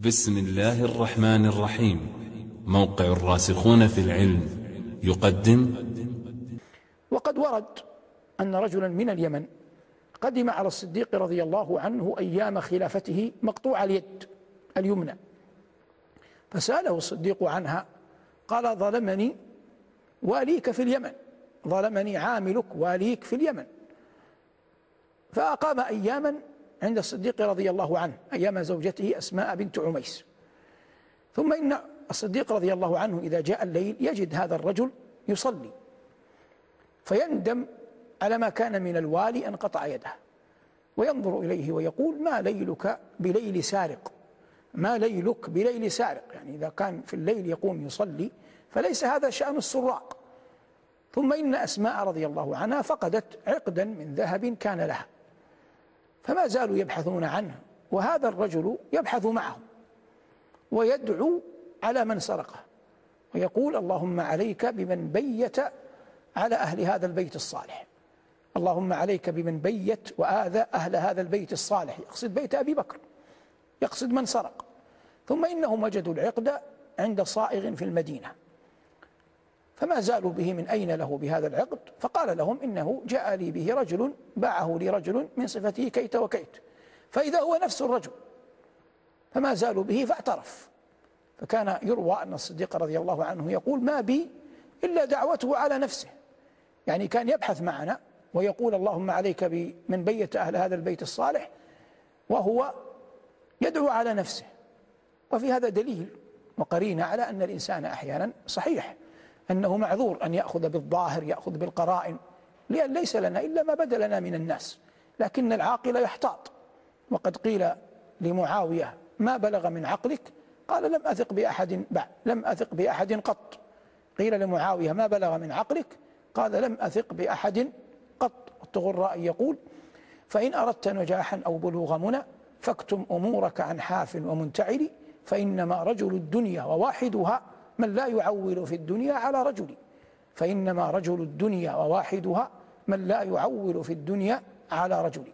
بسم الله الرحمن الرحيم. موقع الراسخون في العلم يقدم. وقد ورد أن رجلا من اليمن قدم على الصديق رضي الله عنه أيام خلافته مقطوع اليد اليمنى، فسأله الصديق عنها، قال: ظلمني واليك في اليمن، ظلمني عاملك واليك في اليمن. فأقام أياما عند الصديق رضي الله عنه، أيام زوجته أسماء بنت عميس. ثم إن الصديق رضي الله عنه إذا جاء الليل يجد هذا الرجل يصلي، فيندم على ما كان من الوالي أن قطع يده، وينظر إليه ويقول: ما ليلك بليل سارق، ما ليلك بليل سارق. يعني إذا كان في الليل يقوم يصلي فليس هذا شأن السراق. ثم إن أسماء رضي الله عنها فقدت عقدا من ذهب كان لها، فما زالوا يبحثون عنه، وهذا الرجل يبحث معهم ويدعو على من سرقه ويقول: اللهم عليك بمن بيت على أهل هذا البيت الصالح، اللهم عليك بمن بيت وآذى أهل هذا البيت الصالح. يقصد بيت أبي بكر، يقصد من سرق. ثم إنهم وجدوا العقد عند صائغ في المدينة، فما زالوا به من أين له بهذا العقد، فقال لهم: إنه جاء لي به رجل، باعه لي رجل من صفته كيت وكيت، فإذا هو نفس الرجل. فما زالوا به فاعترف. فكان يروى أن الصديق رضي الله عنه يقول: ما بي إلا دعوته على نفسه. يعني كان يبحث معنا ويقول: اللهم عليك بمن بيت أهل هذا البيت الصالح، وهو يدعو على نفسه. وفي هذا دليل وقرينة على أن الإنسان أحيانا صحيح أنه معذور أن يأخذ بالظاهر، يأخذ بالقرائن، لأن ليس لنا إلا ما بدا لنا من الناس، لكن العاقل يحتاط. وقد قيل لمعاوية: ما بلغ من عقلك؟ قال: لم أثق بأحد بعد، لم أثق بأحد قط. قيل لمعاوية: ما بلغ من عقلك؟ قال: لم أثق بأحد قط. الطغراء يقول: فإن أردت نجاحا أو بلوغ منى فاكتم أمورك عن حاف ومنتعل، فإنما رجل الدنيا وواحدها من لا يعول في الدنيا على رجل، فإنما رجل الدنيا وواحدها من لا يعول في الدنيا على رجل.